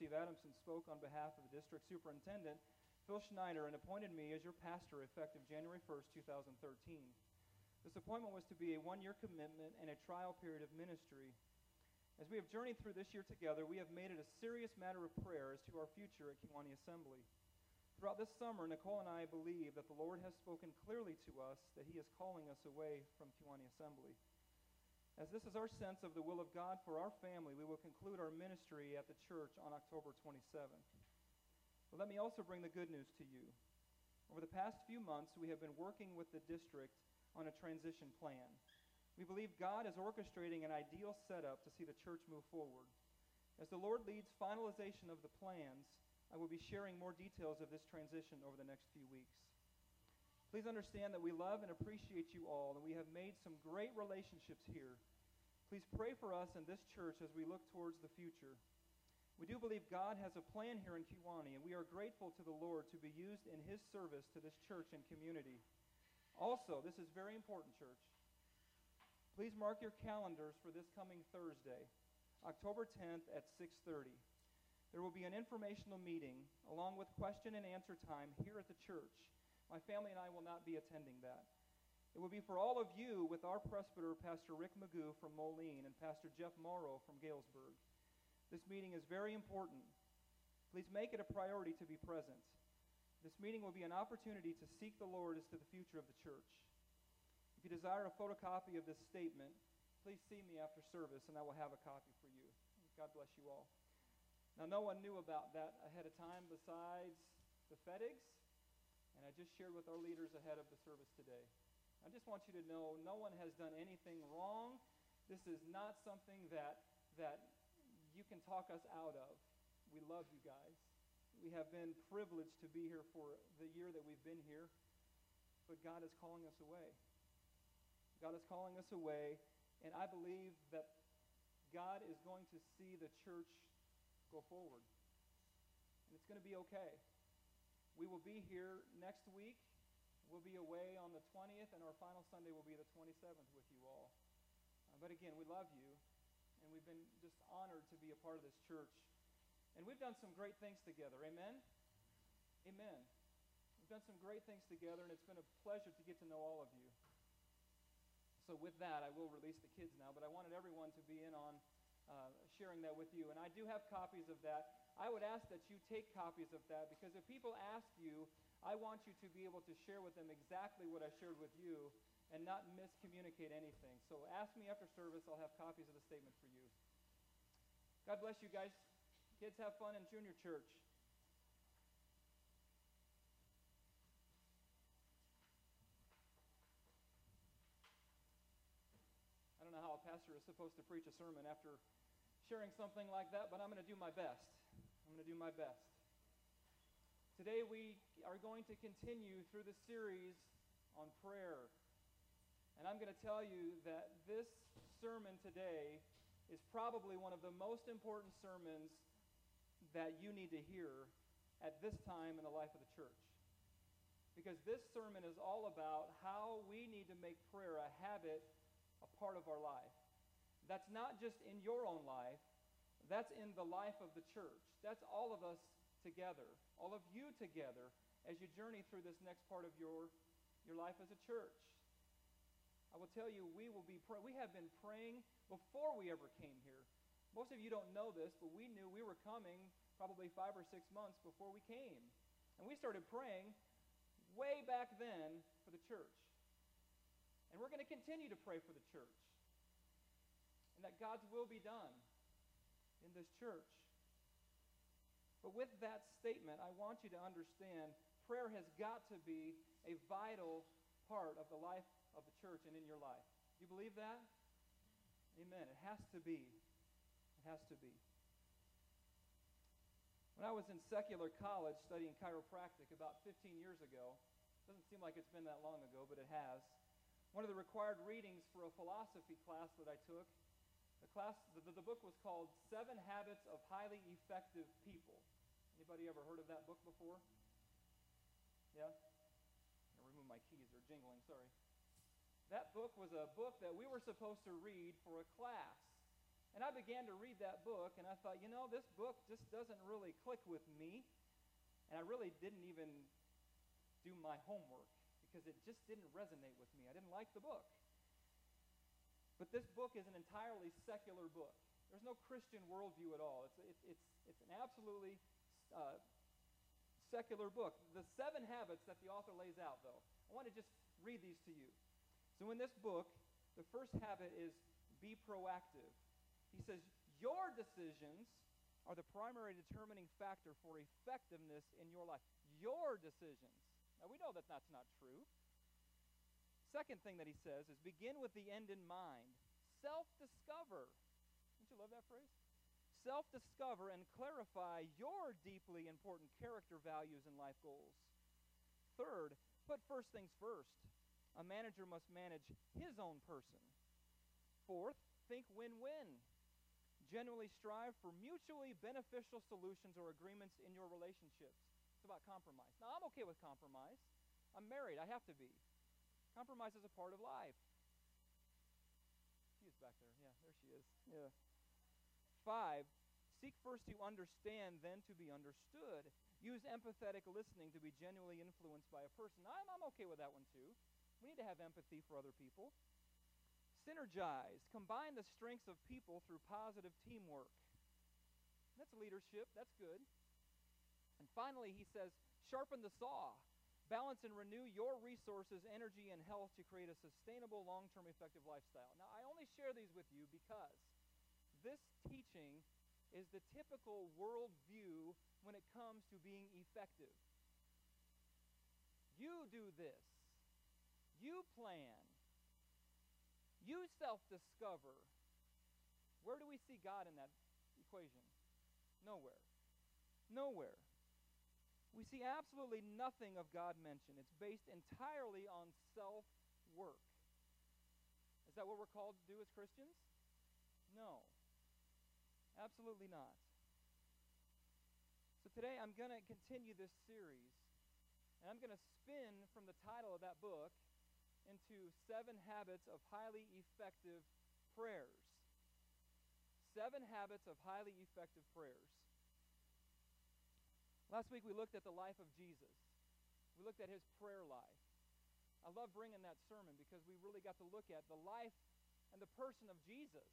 Steve Adamson spoke on behalf of the district superintendent, Phil Schneider, and appointed me as your pastor effective January 1st, 2013. This appointment was to be a one-year commitment and a trial period of ministry. As we have journeyed through this year together, we have made it a serious matter of prayer as to our future at Kewanee Assembly. Throughout this summer, Nicole and I believe that the Lord has spoken clearly to us that He is calling us away from Kewanee Assembly. As this is our sense of the will of God for our family, we will conclude our ministry at the church on October 27th. But let me also bring the good news to you. Over the past few months, we have been working with the district on a transition plan. We believe God is orchestrating an ideal setup to see the church move forward. As the Lord leads finalization of the plans, I will be sharing more details of this transition over the next few weeks. Please understand that we love and appreciate you all, and we have made some great relationships here. Please pray for us in this church as we look towards the future. We do believe God has a plan here in Kewanee, and we are grateful to the Lord to be used in His service to this church and community. Also, this is very important, church. Please mark your calendars for this coming Thursday, October 10th at 6:30. There will be an informational meeting along with question and answer time here at the church. My family and I will not be attending that. It will be for all of you with our presbyter, Pastor Rick Magoo from Moline and Pastor Jeff Morrow from Galesburg. This meeting is very important. Please make it a priority to be present. This meeting will be an opportunity to seek the Lord as to the future of the church. If you desire a photocopy of this statement, please see me after service and I will have a copy for you. God bless you all. Now, no one knew about that ahead of time besides the FedEx, and I just shared with our leaders ahead of the service today. I just want you to know no one has done anything wrong. This is not something that you can talk us out of. We love you guys. We have been privileged to be here for the year that we've been here, but God is calling us away. God is calling us away, and I believe that God is going to see the church go forward, and it's going to be okay. We will be here next week. We'll be away on the 20th, and our final Sunday will be the 27th with you all. But again, we love you, and we've been just honored to be a part of this church. And we've done some great things together. Amen? Amen. We've done some great things together, and it's been a pleasure to get to know all of you. So with that, I will release the kids now, but I wanted everyone to be in on sharing that with you. And I do have copies of that. I would ask that you take copies of that, because if people ask you, I want you to be able to share with them exactly what I shared with you and not miscommunicate anything. So ask me after service. I'll have copies of the statement for you. God bless you guys. Kids, have fun in junior church. I don't know how a pastor is supposed to preach a sermon after sharing something like that, but I'm going to do my best. I'm going to do my best. Today we are going to continue through the series on prayer. And I'm going to tell you that this sermon today is probably one of the most important sermons that you need to hear at this time in the life of the church. Because this sermon is all about how we need to make prayer a habit, a part of our life. That's not just in your own life, that's in the life of the church. That's all of us together, all of you together, as you journey through this next part of your life as a church. I will tell you, we have been praying before we ever came here. Most of you don't know this, but we knew we were coming probably 5 or 6 months before we came. And we started praying way back then for the church. And we're going to continue to pray for the church. And that God's will be done in this church. But with that statement, I want you to understand prayer has got to be a vital part of the life of the church and in your life. Do you believe that? Amen. It has to be. It has to be. When I was in secular college studying chiropractic about 15 years ago, doesn't seem like it's been that long ago, but it has, one of the required readings for a philosophy class that I took, the book was called 7 Habits of Highly Effective People. Anybody ever heard of that book before? Yeah? I'm going to remove my keys. They're jingling. Sorry. That book was a book that we were supposed to read for a class. And I began to read that book, and I thought, this book just doesn't really click with me. And I really didn't even do my homework because it just didn't resonate with me. I didn't like the book. But this book is an entirely secular book. There's no Christian worldview at all. It's an absolutely secular book. The 7 habits that the author lays out, though, I want to just read these to you. So in this book, the first habit is be proactive. He says, your decisions are the primary determining factor for effectiveness in your life. Your decisions. Now, we know that that's not true. Second thing that he says is begin with the end in mind. Self-discover. Don't you love that phrase? Self-discover and clarify your deeply important character values and life goals. Third, put first things first. A manager must manage his own person. Fourth, think win-win. Genuinely strive for mutually beneficial solutions or agreements in your relationships. It's about compromise. Now, I'm okay with compromise. I'm married. I have to be. Compromise is a part of life. She is back there. Yeah, there she is. Yeah. 5, seek first to understand, then to be understood. Use empathetic listening to be genuinely influenced by a person. I'm okay with that one too. We need to have empathy for other people. Synergize. Combine the strengths of people through positive teamwork. That's leadership. That's good. And finally, he says, sharpen the saw. Balance and renew your resources, energy, and health to create a sustainable, long-term, effective lifestyle. Now, I only share these with you because this teaching is the typical worldview when it comes to being effective. You do this. You plan. You self-discover. Where do we see God in that equation? Nowhere. Nowhere. We see absolutely nothing of God mentioned. It's based entirely on self-work. Is that what we're called to do as Christians? No. Absolutely not. So today I'm going to continue this series, and I'm going to spin from the title of that book into 7 habits of highly effective prayers. 7 habits of highly effective prayers. Last week we looked at the life of Jesus. We looked at his prayer life. I love bringing that sermon because we really got to look at the life and the person of Jesus.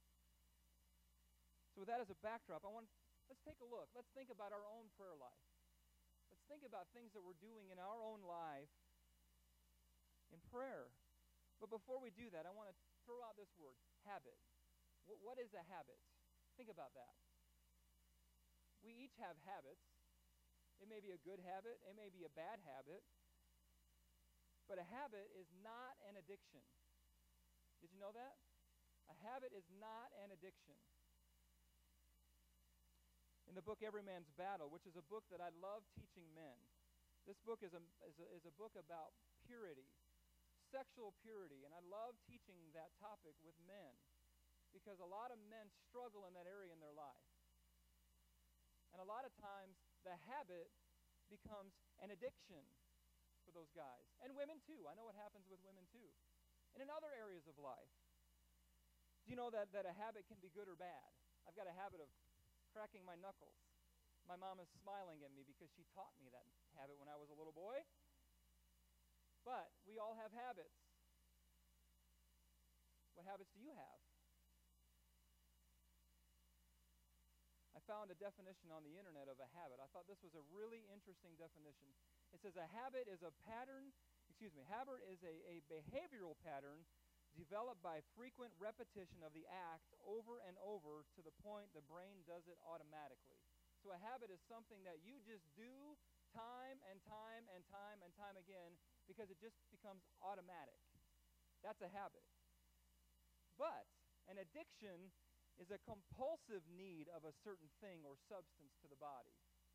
So with that as a backdrop, let's take a look. Let's think about our own prayer life. Let's think about things that we're doing in our own life in prayer. But before we do that, I want to throw out this word, habit. What is a habit? Think about that. We each have habits. It may be a good habit. It may be a bad habit. But a habit is not an addiction. Did you know that? A habit is not an addiction. In the book Every Man's Battle, which is a book that I love teaching men, this book is a book about purity, sexual purity, and I love teaching that topic with men because a lot of men struggle in that area in their life. And a lot of times, the habit becomes an addiction for those guys. And women too. I know what happens with women too. And in other areas of life. Do you know that a habit can be good or bad? I've got a habit of cracking my knuckles. My mom is smiling at me because she taught me that habit when I was a little boy. But we all have habits. What habits do you have? I found a definition on the internet of a habit. I thought this was a really interesting definition. It says a habit is a behavioral pattern developed by frequent repetition of the act over and over to the point the brain does it automatically. So a habit is something that you just do time and time and time and time again because it just becomes automatic. That's a habit. But an addiction is a compulsive need of a certain thing or substance to the body.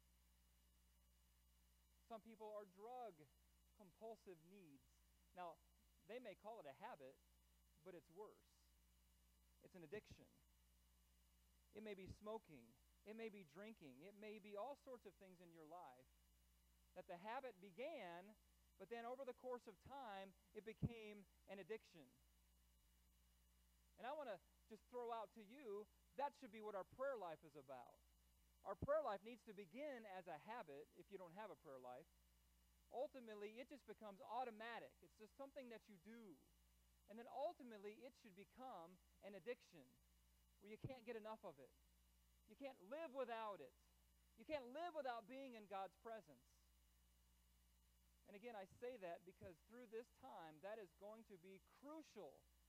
Some people are drug compulsive needs. Now, they may call it a habit, but it's worse. It's an addiction. It may be smoking. It may be drinking. It may be all sorts of things in your life that the habit began, but then over the course of time, it became an addiction. And I want to just throw out to you, that should be what our prayer life is about. Our prayer life needs to begin as a habit if you don't have a prayer life. Ultimately, it just becomes automatic. It's just something that you do. And then ultimately, it should become an addiction where you can't get enough of it. You can't live without it. You can't live without being in God's presence. And again, I say that because through this time, that is going to be crucial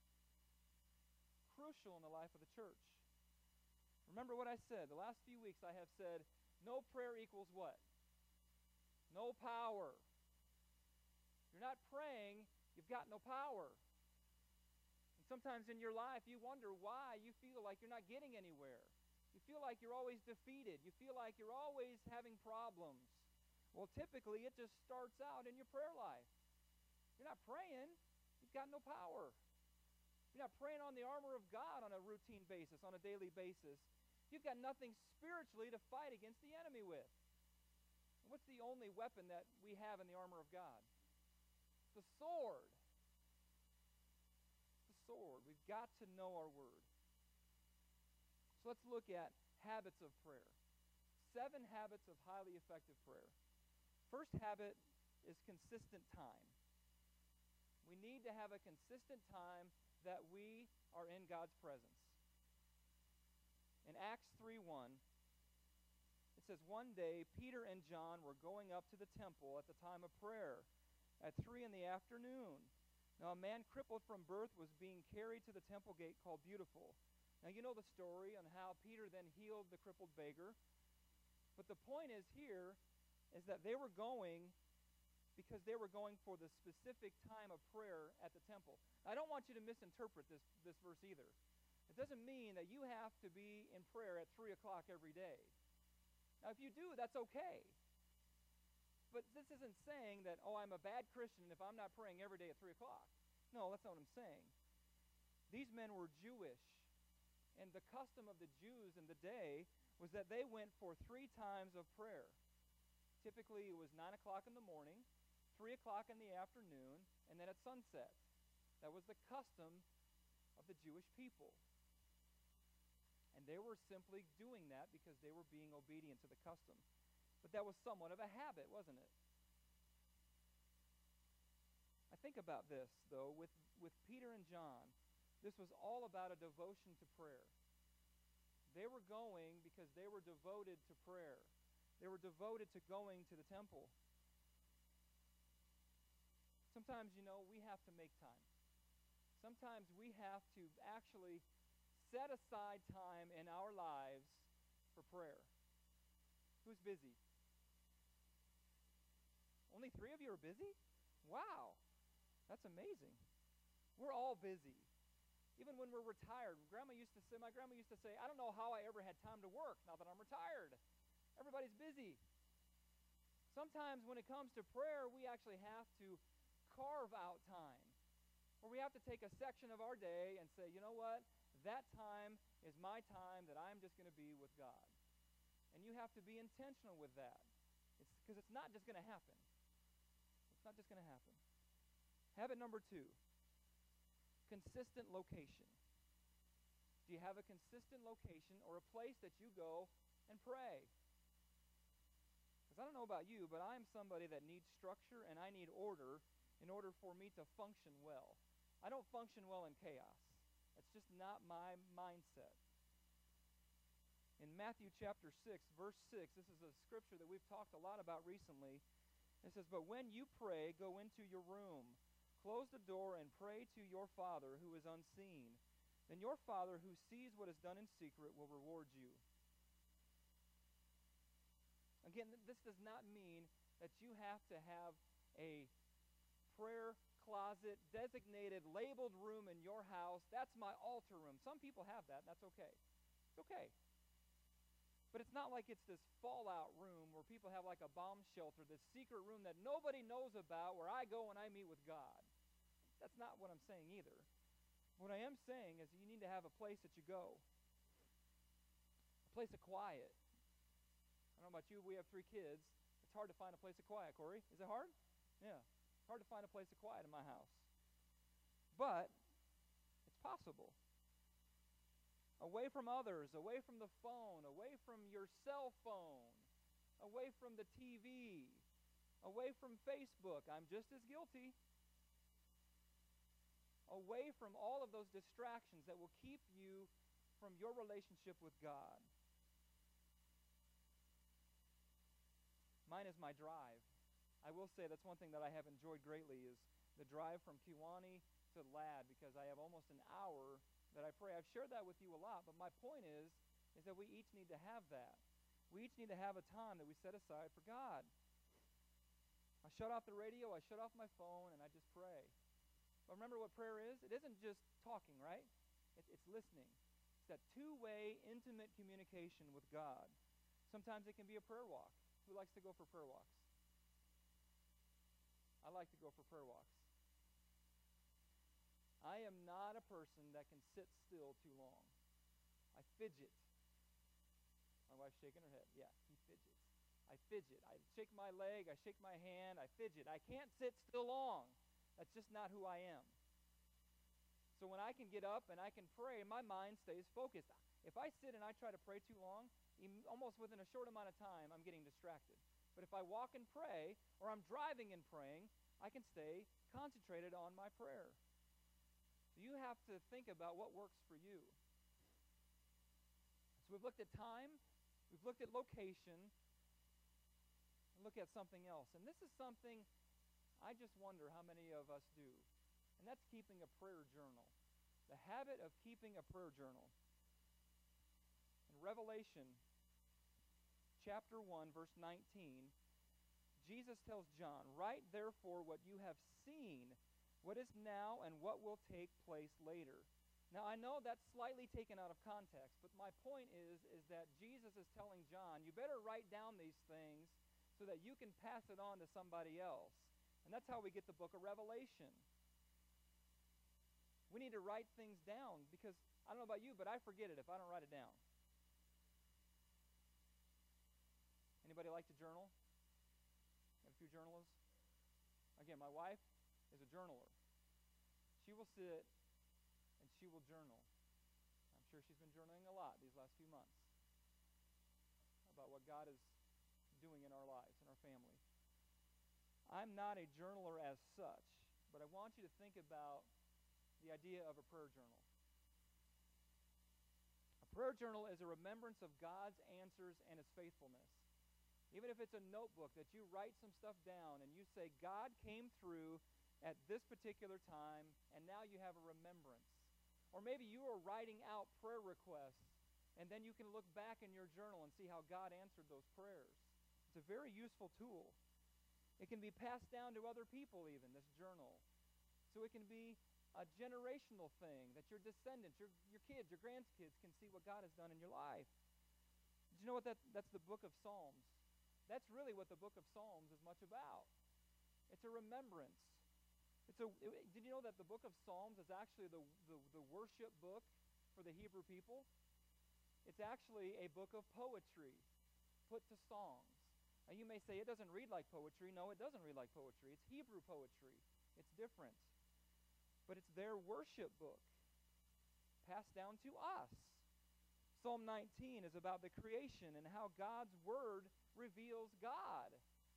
in the life of the church. Remember what I said. The last few weeks I have said, no prayer equals what? No power. If you're not praying, you've got no power. And sometimes in your life, you wonder why you feel like you're not getting anywhere. You feel like you're always defeated. You feel like you're always having problems. Well, typically, it just starts out in your prayer life. If you're not praying, you've got no power. If you're not praying on the armor of God on a routine basis, on a daily basis, you've got nothing spiritually to fight against the enemy with. And what's the only weapon that we have in the armor of God? The sword. The sword. We've got to know our word. So let's look at habits of prayer. 7 habits of highly effective prayer. First habit is consistent time. We need to have a consistent time that we are in God's presence. In Acts 3:1, it says, one day Peter and John were going up to the temple at the time of prayer at 3 p.m. Now a man crippled from birth was being carried to the temple gate called Beautiful. Now you know the story on how Peter then healed the crippled beggar. But the point is here is that they were going because they were going for the specific time of prayer at the temple. I don't want you to misinterpret this verse either. It doesn't mean that you have to be in prayer at 3 o'clock every day. Now, if you do, that's okay. But this isn't saying that, oh, I'm a bad Christian if I'm not praying every day at 3 o'clock. No, that's not what I'm saying. These men were Jewish, and the custom of the Jews in the day was that they went for 3 times of prayer. Typically, it was 9 o'clock in the morning, 3 o'clock in the afternoon, and then at sunset. That was the custom of the Jewish people. And they were simply doing that because they were being obedient to the custom. But that was somewhat of a habit, wasn't it? I think about this, though, with Peter and John. This was all about a devotion to prayer. They were going because they were devoted to prayer. They were devoted to going to the temple. Sometimes, we have to make time. Sometimes we have to actually set aside time in our lives for prayer. Who's busy? Only 3 of you are busy? Wow, that's amazing. We're all busy. Even when we're retired, my grandma used to say, I don't know how I ever had time to work now that I'm retired. Everybody's busy. Sometimes when it comes to prayer, we actually have to carve out time. Or we have to take a section of our day and say, you know what? That time is my time that I'm just going to be with God. And you have to be intentional with that. Because it's not just going to happen. It's not just going to happen. Habit number 2, consistent location. Do you have a consistent location or a place that you go and pray? Because I don't know about you, but I'm somebody that needs structure and I need order in order for me to function well. I don't function well in chaos. That's just not my mindset. In Matthew chapter 6, verse 6, this is a scripture that we've talked a lot about recently. It says, but when you pray, go into your room, close the door, and pray to your Father who is unseen. Then your Father who sees what is done in secret will reward you. Again, this does not mean that you have to have a prayer closet, designated, labeled room in your house. That's my altar room. Some people have that. That's okay. It's okay. But it's not like it's this fallout room where people have like a bomb shelter, this secret room that nobody knows about where I go and I meet with God. That's not what I'm saying either. What I am saying is you need to have a place that you go. A place of quiet. I don't know about you, we have 3 kids. It's hard to find a place of quiet, Corey. Is it hard? Yeah. It's hard to find a place of quiet in my house. But it's possible. away from others, away from the phone, away from your cell phone, away from the TV, away from Facebook. I'm just as guilty. Away from all of those distractions that will keep you from your relationship with God. Mine is my drive. I will say that's one thing that I have enjoyed greatly is the drive from Kewanee to Ladd, because I have almost an hour that I pray. I've shared that with you a lot, but my point is that we each need to have that. We each need to have a time that we set aside for God. I shut off the radio, I shut off my phone, and I just pray. But remember what prayer is? It isn't just talking, right? It's listening. It's that two-way, intimate communication with God. Sometimes it can be a prayer walk. Who likes to go for prayer walks? I like to go for prayer walks. I am not a person that can sit still too long. I fidget. My wife's shaking her head. Yeah, he fidgets. I fidget. I shake my leg. I shake my hand. I fidget. I can't sit still long. That's just not who I am. So when I can get up and I can pray, my mind stays focused. If I sit and I try to pray too long, almost within a short amount of time, I'm getting distracted. But if I walk and pray, or I'm driving and praying, I can stay concentrated on my prayer. You have to think about what works for you. So we've looked at time, we've looked at location, and look at something else. And this is something I just wonder how many of us do. And that's keeping a prayer journal. The habit of keeping a prayer journal. In Revelation chapter 1, verse 19, Jesus tells John, "Write therefore what you have seen, what is now and what will take place later." Now, I know that's slightly taken out of context, but my point is that Jesus is telling John, you better write down these things so that you can pass it on to somebody else. And that's how we get the book of Revelation. We need to write things down because, I don't know about you, but I forget it if I don't write it down. Anybody like to journal? Got a few journalists? Again, my wife is a journaler. She will sit and she will journal. I'm sure she's been journaling a lot these last few months about what God is doing in our lives, in our family. I'm not a journaler as such, but I want you to think about the idea of a prayer journal. A prayer journal is a remembrance of God's answers and His faithfulness. Even if it's a notebook that you write some stuff down and you say, God came through at this particular time, and now you have a remembrance. Or maybe you are writing out prayer requests, and then you can look back in your journal and see how God answered those prayers. It's a very useful tool. It can be passed down to other people even, this journal. So it can be a generational thing that your descendants, your kids, your grandkids can see what God has done in your life. Did you know what that's the book of Psalms? That's really what the book of Psalms is much about. It's a remembrance. Did you know that the book of Psalms is actually the worship book for the Hebrew people? It's actually a book of poetry put to songs. Now you may say it doesn't read like poetry. No, it doesn't read like poetry. It's Hebrew poetry. It's different. But it's their worship book passed down to us. Psalm 19 is about the creation and how God's word reveals God.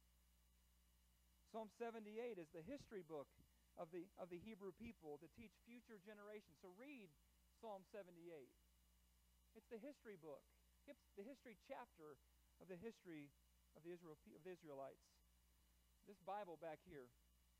Psalm 78 is the history book of the Hebrew people to teach future generations. So read Psalm 78. It's the history book. It's the history chapter of the history of the Israelites. This Bible back here,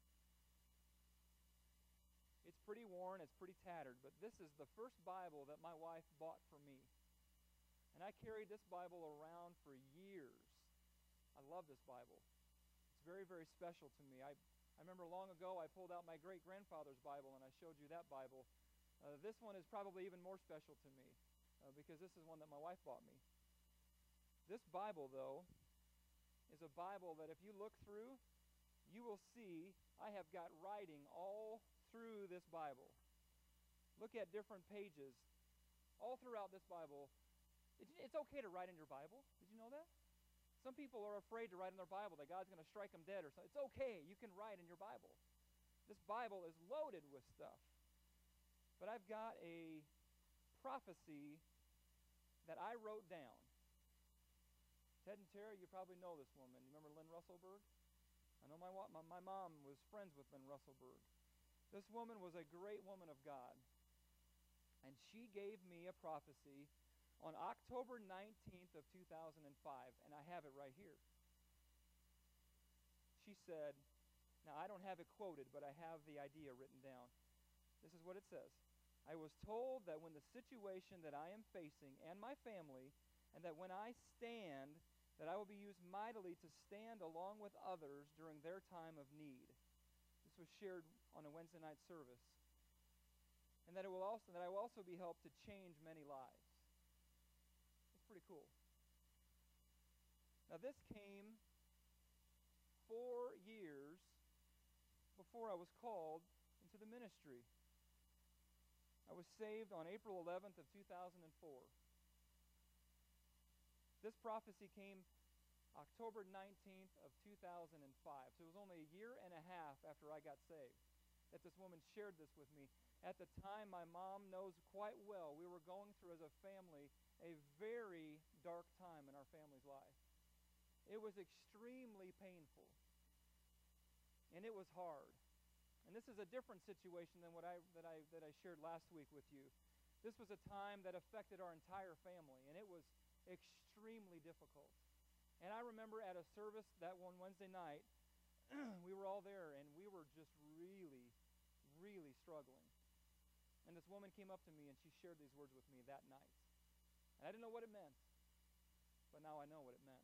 it's pretty worn, it's pretty tattered, but this is the first Bible that my wife bought for me. And I carried this Bible around for years. I love this Bible. It's very, very special to me. I remember long ago I pulled out my great-grandfather's Bible and I showed you that Bible. This one is probably even more special to me because this is one that my wife bought me. This Bible, though, is a Bible that if you look through, you will see I have got writing all through this Bible. Look at different pages all throughout this Bible. It's okay to write in your Bible. Did you know that? Some people are afraid to write in their Bible that God's going to strike them dead or something. It's okay. You can write in your Bible. This Bible is loaded with stuff. But I've got a prophecy that I wrote down. Ted and Tara, you probably know this woman. You remember Lynn Russellberg? I know my mom was friends with Lynn Russellberg. This woman was a great woman of God. And she gave me a prophecy on October 19th of 2005, and I have it right here. She said, now I don't have it quoted, but I have the idea written down. This is what it says. I was told that when the situation that I am facing and my family, and that when I stand, that I will be used mightily to stand along with others during their time of need. This was shared on a Wednesday night service. And that I will also be helped to change many lives. That's pretty cool. Now this came 4 years before I was called into the ministry. I was saved on April 11th of 2004. This prophecy came October 19th of 2005. So it was only a year and a half after I got saved that this woman shared this with me. At the time, my mom knows quite well, we were going through as a family a very dark time in our family's life. It was extremely painful. And it was hard. And this is a different situation than what I shared last week with you. This was a time that affected our entire family, and it was extremely difficult. And I remember at a service that one Wednesday night, we were all there, and we were just really, really struggling. And this woman came up to me, and she shared these words with me that night. And I didn't know what it meant, but now I know what it meant.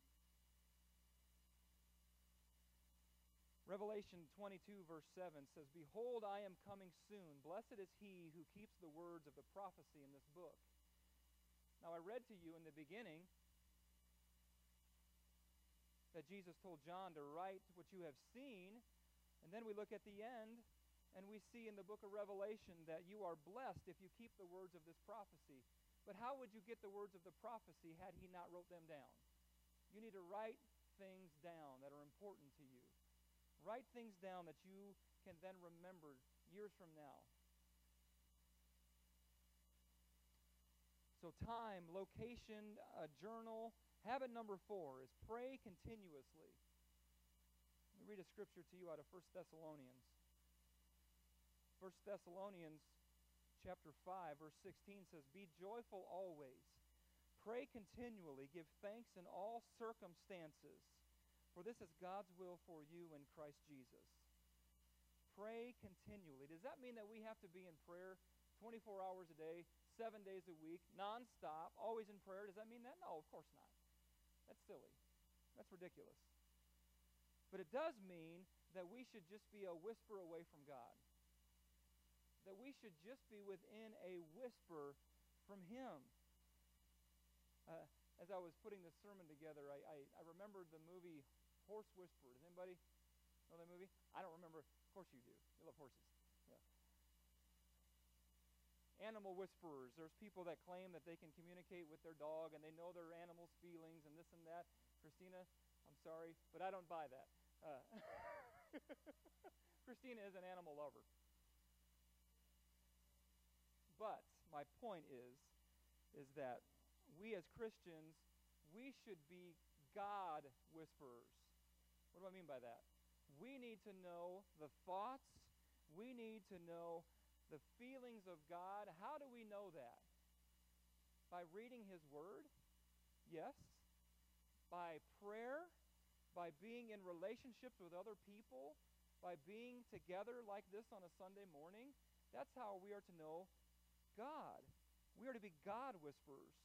Revelation 22, verse 7 says, Behold, I am coming soon. Blessed is he who keeps the words of the prophecy in this book. Now, I read to you in the beginning that Jesus told John to write what you have seen, and then we look at the end, and we see in the book of Revelation that you are blessed if you keep the words of this prophecy. But how would you get the words of the prophecy had he not wrote them down? You need to write things down that are important to you. Write things down that you can then remember years from now. So time, location, a journal. Habit number 4 is pray continuously. Let me read a scripture to you out of 1 Thessalonians. 1 Thessalonians chapter 5, verse 16 says, Be joyful always. Pray continually. Give thanks in all circumstances. For this is God's will for you in Christ Jesus. Pray continually. Does that mean that we have to be in prayer 24 hours a day, 7 days a week, nonstop, always in prayer? Does that mean that? No, of course not. That's silly. That's ridiculous. But it does mean that we should just be a whisper away from God. That we should just be within a whisper from Him. As I was putting this sermon together, I remembered the movie Horse Whisperer. Does anybody know that movie? I don't remember. Of course you do. You love horses. Yeah. Animal whisperers. There's people that claim that they can communicate with their dog and they know their animal's feelings and this and that. Christina, I'm sorry, but I don't buy that. Christina is an animal lover. But my point is that we as Christians, we should be God whisperers. What do I mean by that? We need to know the thoughts. We need to know the feelings of God. How do we know that? By reading His Word? Yes. By prayer? By being in relationships with other people? By being together like this on a Sunday morning? That's how we are to know God. We are to be God whisperers.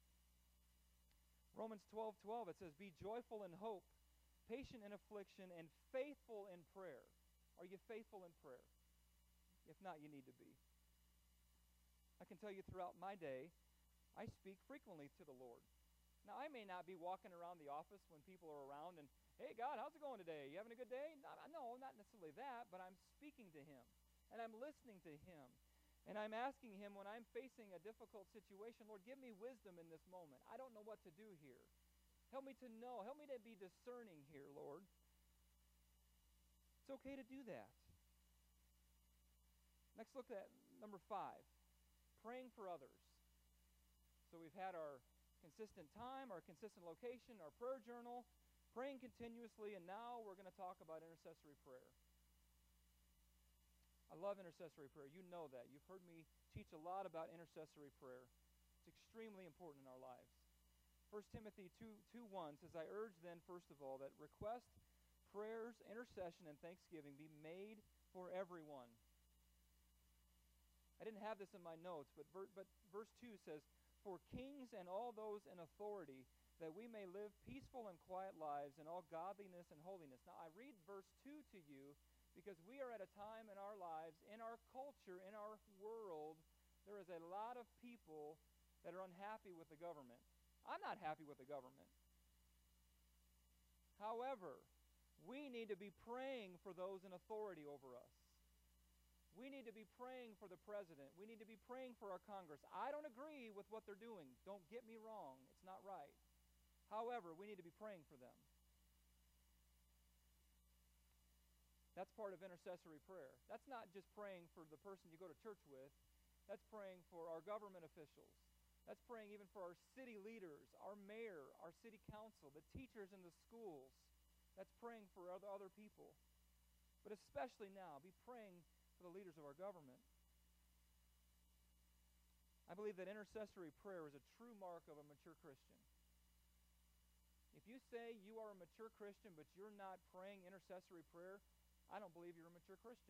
Romans 12:12, it says, Be joyful in hope, patient in affliction, and faithful in prayer. Are you faithful in prayer? If not, you need to be. I can tell you throughout my day, I speak frequently to the Lord. Now, I may not be walking around the office when people are around and, Hey, God, how's it going today? You having a good day? No, not necessarily that, but I'm speaking to Him, and I'm listening to Him. And I'm asking Him when I'm facing a difficult situation, Lord, give me wisdom in this moment. I don't know what to do here. Help me to know. Help me to be discerning here, Lord. It's okay to do that. Next, look at number 5, praying for others. So we've had our consistent time, our consistent location, our prayer journal, praying continuously, and now we're going to talk about intercessory prayer. I love intercessory prayer. You know that. You've heard me teach a lot about intercessory prayer. It's extremely important in our lives. 1 Timothy 2:1 says, I urge then, first of all, that request, prayers, intercession, and thanksgiving be made for everyone. I didn't have this in my notes, but verse 2 says, for kings and all those in authority, that we may live peaceful and quiet lives in all godliness and holiness. Now, I read verse 2 to you because we are at a time in our lives, in our culture, in our world, there is a lot of people that are unhappy with the government. I'm not happy with the government. However, we need to be praying for those in authority over us. We need to be praying for the president. We need to be praying for our Congress. I don't agree with what they're doing. Don't get me wrong. It's not right. However, we need to be praying for them. That's part of intercessory prayer. That's not just praying for the person you go to church with. That's praying for our government officials. That's praying even for our city leaders, our mayor, our city council, the teachers in the schools. That's praying for other people. But especially now, be praying for the leaders of our government. I believe that intercessory prayer is a true mark of a mature Christian. If you say you are a mature Christian, but you're not praying intercessory prayer, I don't believe you're a mature Christian.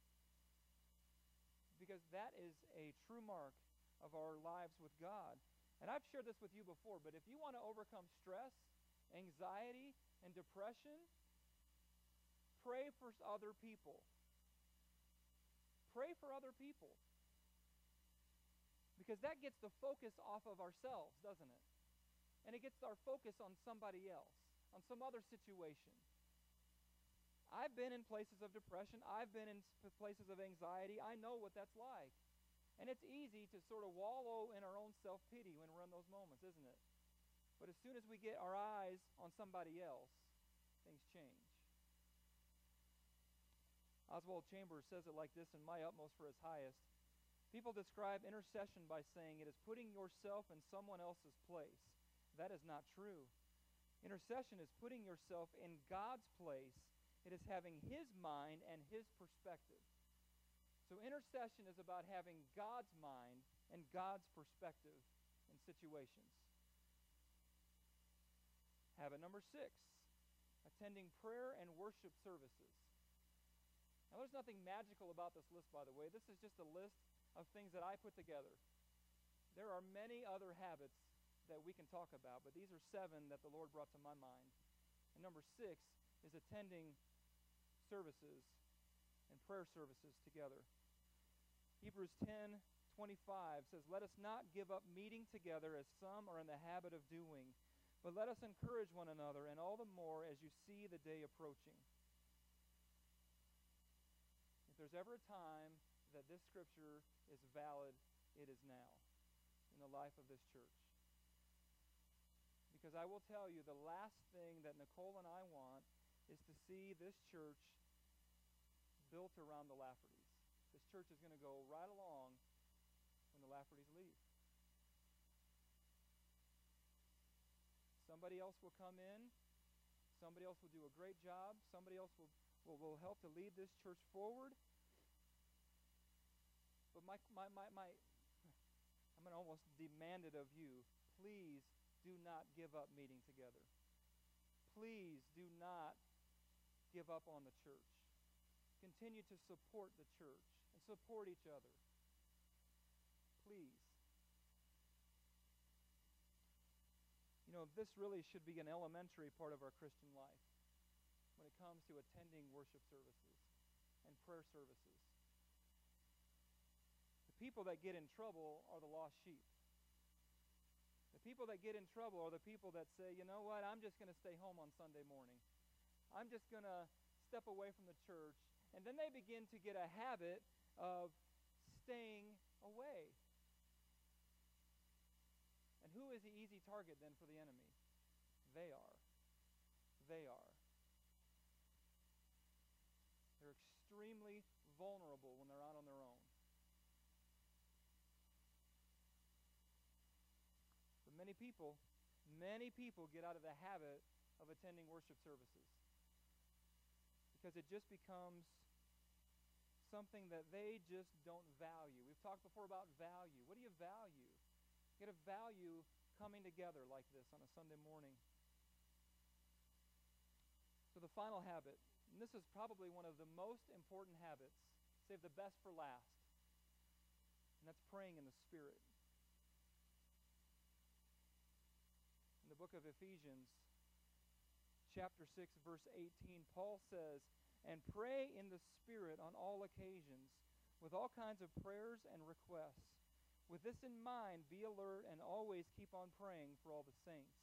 Because that is a true mark of our lives with God. And I've shared this with you before, but if you want to overcome stress, anxiety, and depression, pray for other people. Pray for other people. Because that gets the focus off of ourselves, doesn't it? And it gets our focus on somebody else, on some other situation. I've been in places of depression. I've been in places of anxiety. I know what that's like. And it's easy to sort of wallow in our own self-pity when we're in those moments, isn't it? But as soon as we get our eyes on somebody else, things change. Oswald Chambers says it like this, in my utmost for his highest. People describe intercession by saying it is putting yourself in someone else's place. That is not true. Intercession is putting yourself in God's place. It is having His mind and His perspective. So intercession is about having God's mind and God's perspective in situations. Habit number 6, attending prayer and worship services. Now, there's nothing magical about this list, by the way. This is just a list of things that I put together. There are many other habits that we can talk about, but these are 7 that the Lord brought to my mind. And number 6 is attending services and prayer services together. Hebrews 10:25 says, let us not give up meeting together as some are in the habit of doing, but let us encourage one another, and all the more as you see the day approaching. If there's ever a time that this scripture is valid, it is now in the life of this church. Because I will tell you, the last thing that Nicole and I want is to see this church built around the Laffertys. This church is going to go right along when the Laffertys leave. Somebody else will come in. Somebody else will do a great job. Somebody else will help to lead this church forward. But I'm going to almost demand it of you. Please do not give up meeting together. Please do not give up on the church. Continue to support the church and support each other. Please. You know, this really should be an elementary part of our Christian life when it comes to attending worship services and prayer services. The people that get in trouble are the lost sheep. The people that get in trouble are the people that say, you know what, I'm just going to stay home on Sunday morning. I'm just going to step away from the church. And then they begin to get a habit of staying away. And who is the easy target then for the enemy? They are. They are. They're extremely vulnerable when they're out on their own. many people get out of the habit of attending worship services because it just becomes something that they just don't value. We've talked before about value. What do you value? You got to value coming together like this on a Sunday morning. So the final habit, and this is probably one of the most important habits, save the best for last, and that's praying in the Spirit. In the book of Ephesians, chapter 6, verse 18, Paul says, "And pray in the Spirit on all occasions, with all kinds of prayers and requests. With this in mind, be alert and always keep on praying for all the saints."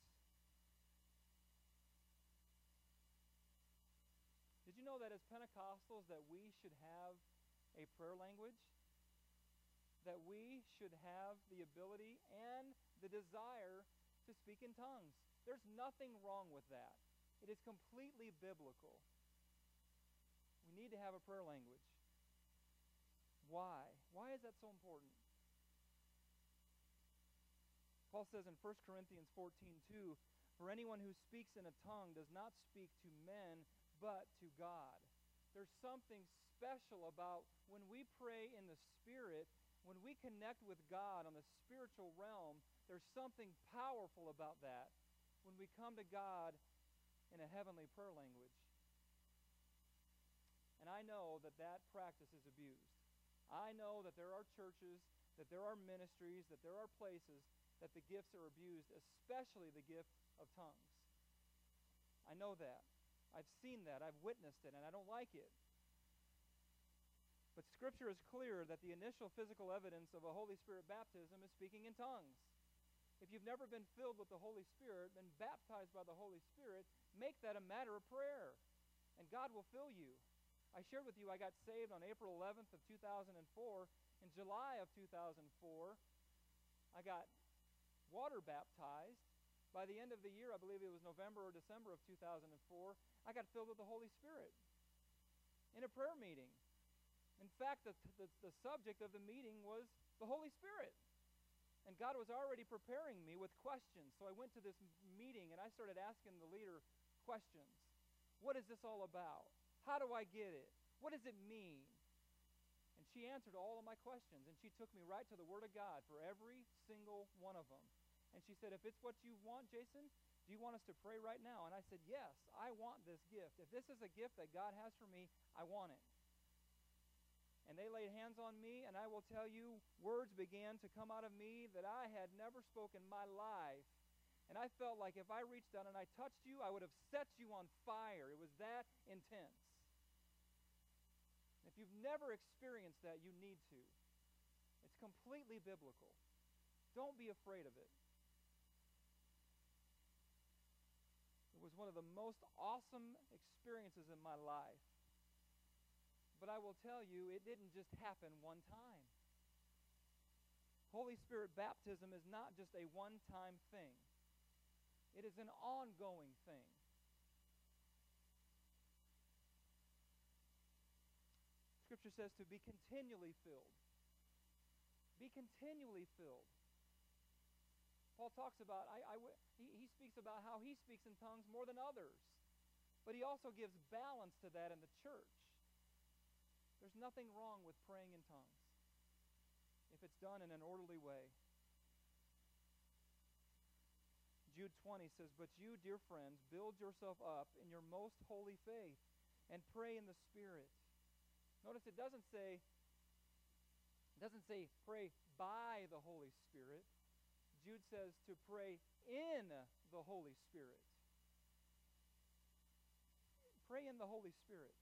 Did you know that as Pentecostals that we should have a prayer language? That we should have the ability and the desire to speak in tongues. There's nothing wrong with that. It is completely biblical. We need to have a prayer language. Why? Why is that so important? Paul says in 1 Corinthians 14:2, "For anyone who speaks in a tongue does not speak to men, but to God." There's something special about when we pray in the Spirit, when we connect with God on the spiritual realm, there's something powerful about that when we come to God in a heavenly prayer language. And I know that that practice is abused. I know that there are churches, that there are ministries, that there are places that the gifts are abused, especially the gift of tongues. I know that. I've seen that. I've witnessed it, and I don't like it. But Scripture is clear that the initial physical evidence of a Holy Spirit baptism is speaking in tongues. If you've never been filled with the Holy Spirit, been baptized by the Holy Spirit, make that a matter of prayer, and God will fill you. I shared with you I got saved on April 11th of 2004. In July of 2004, I got water baptized. By the end of the year, I believe it was November or December of 2004, I got filled with the Holy Spirit in a prayer meeting. In fact, the subject of the meeting was the Holy Spirit. And God was already preparing me with questions. So I went to this meeting and I started asking the leader questions. What is this all about? How do I get it? What does it mean? And she answered all of my questions, and she took me right to the Word of God for every single one of them. And she said, "If it's what you want, Jason, do you want us to pray right now?" And I said, "Yes, I want this gift. If this is a gift that God has for me, I want it." And they laid hands on me, and I will tell you, words began to come out of me that I had never spoken in my life. And I felt like if I reached down and I touched you, I would have set you on fire. It was that intense. If you've never experienced that, you need to. It's completely biblical. Don't be afraid of it. It was one of the most awesome experiences in my life. But I will tell you, it didn't just happen one time. Holy Spirit baptism is not just a one-time thing. It is an ongoing thing. Scripture says to be continually filled. Be continually filled. Paul talks about, he speaks about how he speaks in tongues more than others. But he also gives balance to that in the church. There's nothing wrong with praying in tongues if it's done in an orderly way. Jude 20 says, "But you, dear friends, build yourself up in your most holy faith and pray in the Spirit." Notice it doesn't say pray by the Holy Spirit. Jude says to pray in the Holy Spirit. Pray in the Holy Spirit.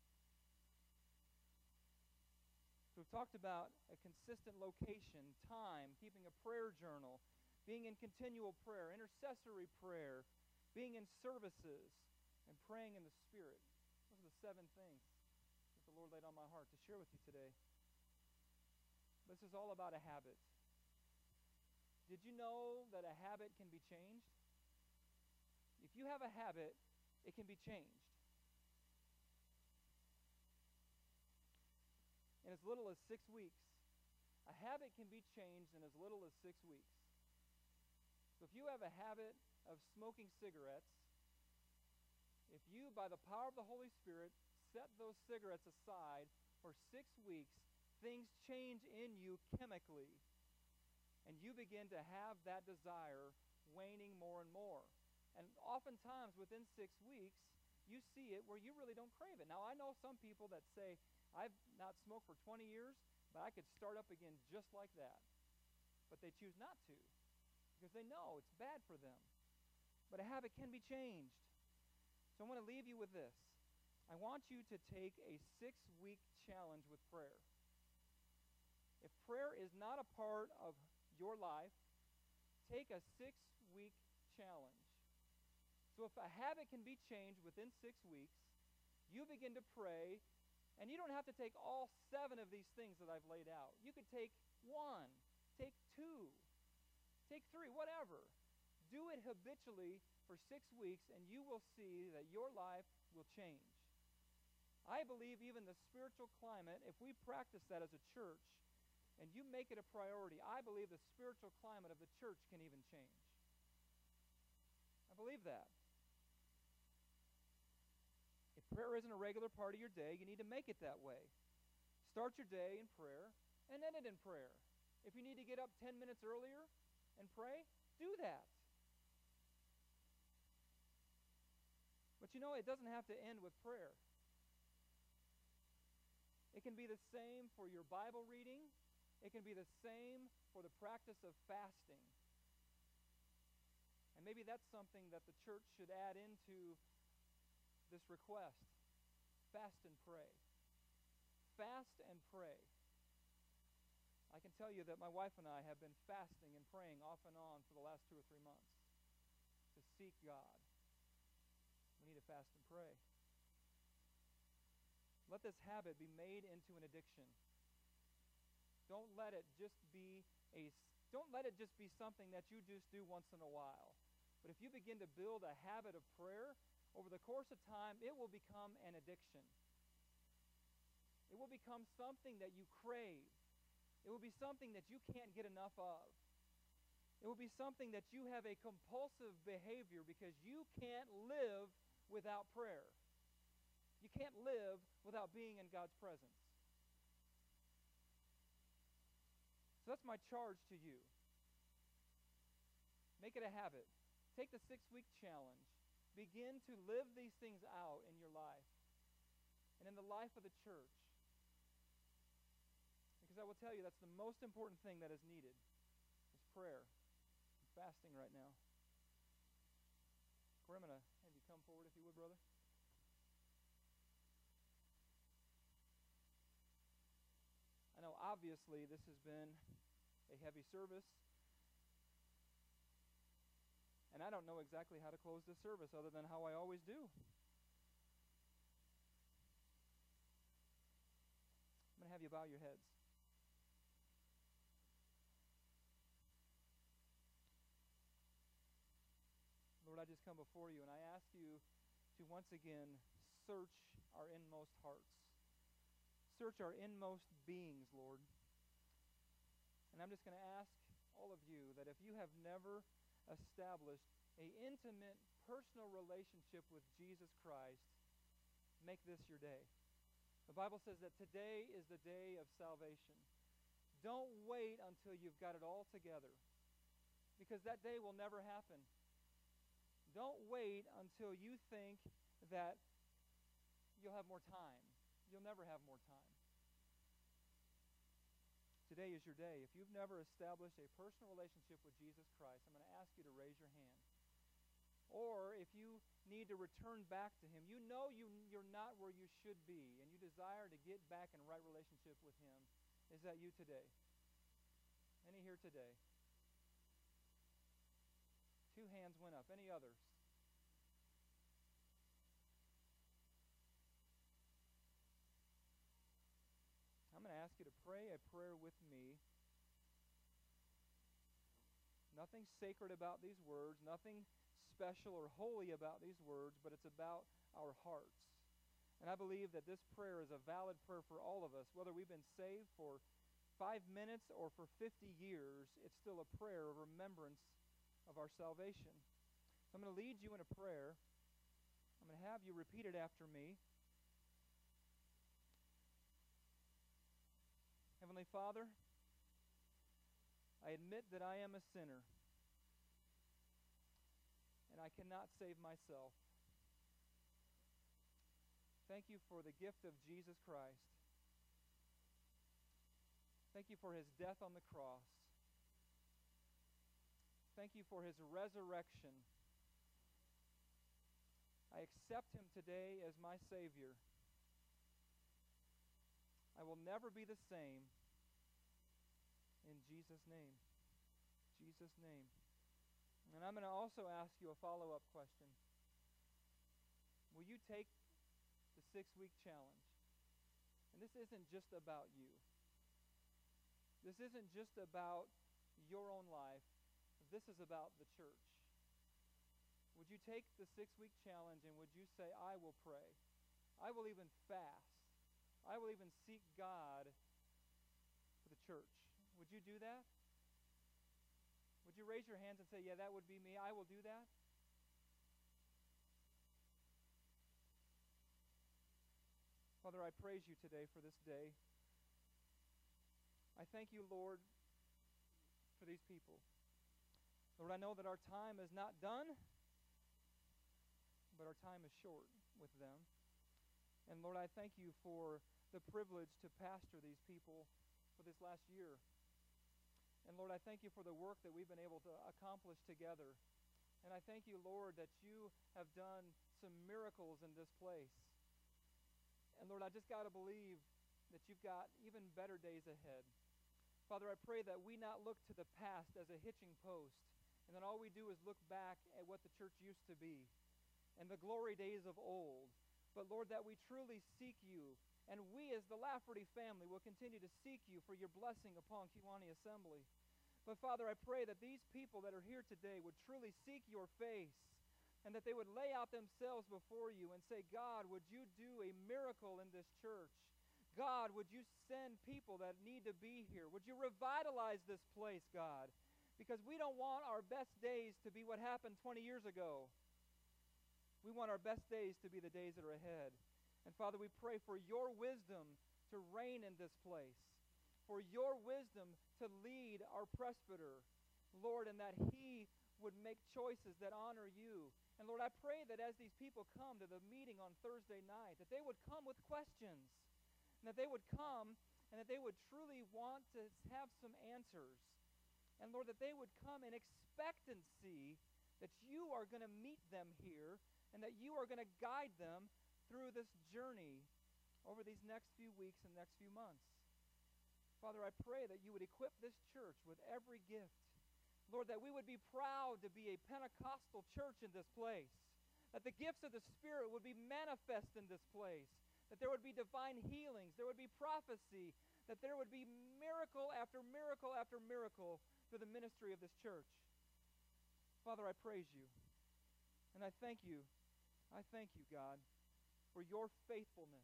So we've talked about a consistent location, time, keeping a prayer journal, being in continual prayer, intercessory prayer, being in services, and praying in the Spirit. Those are the 7 things that the Lord laid on my heart to share with you today. This is all about a habit. Did you know that a habit can be changed? If you have a habit, it can be changed. In as little as 6 weeks. A habit can be changed in as little as 6 weeks. So if you have a habit of smoking cigarettes, if you, by the power of the Holy Spirit, set those cigarettes aside for 6 weeks, things change in you chemically, and you begin to have that desire waning more and more. And oftentimes, within 6 weeks, you see it where you really don't crave it. Now, I know some people that say, I've not smoked for 20 years, but I could start up again just like that. But they choose not to because they know it's bad for them. But a habit can be changed. So I want to leave you with this. I want you to take a 6-week challenge with prayer. If prayer is not a part of your life, take a 6-week challenge. So if a habit can be changed within 6 weeks, you begin to pray, and you don't have to take all 7 of these things that I've laid out. You could take 1, take 2, take 3, whatever. Do it habitually for 6 weeks, and you will see that your life will change. I believe even the spiritual climate, if we practice that as a church, and you make it a priority, I believe the spiritual climate of the church can even change. I believe that. If prayer isn't a regular part of your day, you need to make it that way. Start your day in prayer and end it in prayer. If you need to get up 10 minutes earlier and pray, do that. But you know, it doesn't have to end with prayer. It can be the same for your Bible reading. It can be the same for the practice of fasting. And maybe that's something that the church should add into this request. Fast and pray. Fast and pray. I can tell you that my wife and I have been fasting and praying off and on for the last 2 or 3 months to seek God. We need to fast and pray. Let this habit be made into an addiction. Don't let it just be something that you just do once in a while. But if you begin to build a habit of prayer, over the course of time, it will become an addiction. It will become something that you crave. It will be something that you can't get enough of. It will be something that you have a compulsive behavior because you can't live without prayer. You can't live without being in God's presence. So that's my charge to you. Make it a habit. Take the 6-week challenge. Begin to live these things out in your life and in the life of the church. Because I will tell you, that's the most important thing that is needed, is prayer. I'm fasting right now. Corey, I'm going to have you come forward if you would, brother. I know obviously this has been a heavy service, and I don't know exactly how to close this service other than how I always do. I'm going to have you bow your heads. Lord, I just come before you, and I ask you to once again search our inmost hearts. Search our inmost beings, Lord. And I'm just going to ask all of you that if you have never established an intimate, personal relationship with Jesus Christ, make this your day. The Bible says that today is the day of salvation. Don't wait until you've got it all together, because that day will never happen. Don't wait until you think that you'll have more time. You'll never have more time. Today is your day. If you've never established a personal relationship with Jesus Christ, I'm going to ask you to raise your hand. Or if you need to return back to Him, you know you're not where you should be, and you desire to get back in right relationship with Him, is that you today? Any here today? 2 hands went up. Any others? I'm going to ask you to pray a prayer with me. Nothing sacred about these words, nothing special or holy about these words, but it's about our hearts. And I believe that this prayer is a valid prayer for all of us. Whether we've been saved for 5 minutes or for 50 years, it's still a prayer of remembrance of our salvation. So I'm going to lead you in a prayer. I'm going to have you repeat it after me. Heavenly Father, I admit that I am a sinner, and I cannot save myself. Thank you for the gift of Jesus Christ. Thank you for his death on the cross. Thank you for his resurrection. I accept him today as my Savior. I will never be the same. In Jesus' name. Jesus' name. And I'm going to also ask you a follow-up question. Will you take the 6-week challenge? And this isn't just about you. This isn't just about your own life. This is about the church. Would you take the 6-week challenge and would you say, I will pray. I will even fast. I will even seek God for the church. Would you do that? Would you raise your hands and say, yeah, that would be me. I will do that. Father, I praise you today for this day. I thank you, Lord, for these people. Lord, I know that our time is not done, but our time is short with them. And Lord, I thank you for the privilege to pastor these people for this last year. And Lord, I thank you for the work that we've been able to accomplish together. And I thank you, Lord, that you have done some miracles in this place. And Lord, I just got to believe that you've got even better days ahead. Father, I pray that we not look to the past as a hitching post, and that all we do is look back at what the church used to be and the glory days of old. But Lord, that we truly seek you, and we as the Lafferty family will continue to seek you for your blessing upon Kewanee Assembly. But Father, I pray that these people that are here today would truly seek your face, and that they would lay out themselves before you and say, God, would you do a miracle in this church? God, would you send people that need to be here? Would you revitalize this place, God? Because we don't want our best days to be what happened 20 years ago. We want our best days to be the days that are ahead. And Father, we pray for your wisdom to reign in this place, for your wisdom to lead our presbyter, Lord, and that he would make choices that honor you. And Lord, I pray that as these people come to the meeting on Thursday night, that they would come with questions, and that they would come and that they would truly want to have some answers. And Lord, that they would come in expectancy that you are going to meet them here and that you are going to guide them through this journey over these next few weeks and next few months. Father, I pray that you would equip this church with every gift. Lord, that we would be proud to be a Pentecostal church in this place, that the gifts of the Spirit would be manifest in this place, that there would be divine healings, there would be prophecy, that there would be miracle after miracle after miracle through the ministry of this church. Father, I praise you, and I thank you. I thank you, God, for your faithfulness.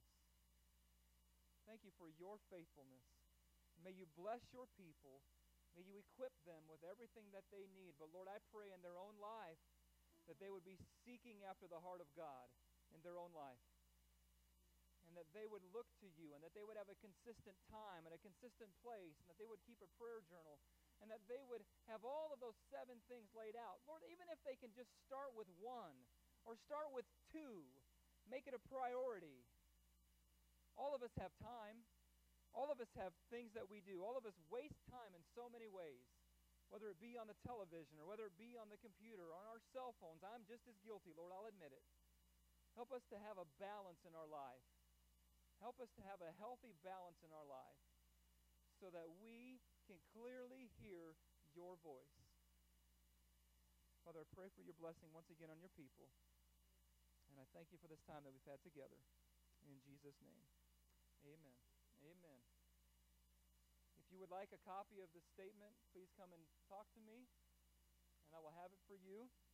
Thank you for your faithfulness. May you bless your people. May you equip them with everything that they need. But Lord, I pray in their own life that they would be seeking after the heart of God in their own life. And that they would look to you, and that they would have a consistent time and a consistent place, and that they would keep a prayer journal, and that they would have all of those 7 things laid out. Lord, even if they can just start with 1 or start with 2, make it a priority. All of us have time. All of us have things that we do. All of us waste time in so many ways, whether it be on the television or whether it be on the computer or on our cell phones. I'm just as guilty, Lord, I'll admit it. Help us to have a balance in our life. Help us to have a healthy balance in our life so that we can clearly hear your voice. Father, I pray for your blessing once again on your people. And I thank you for this time that we've had together. In Jesus' name, amen. Amen. If you would like a copy of this statement, please come and talk to me, and I will have it for you.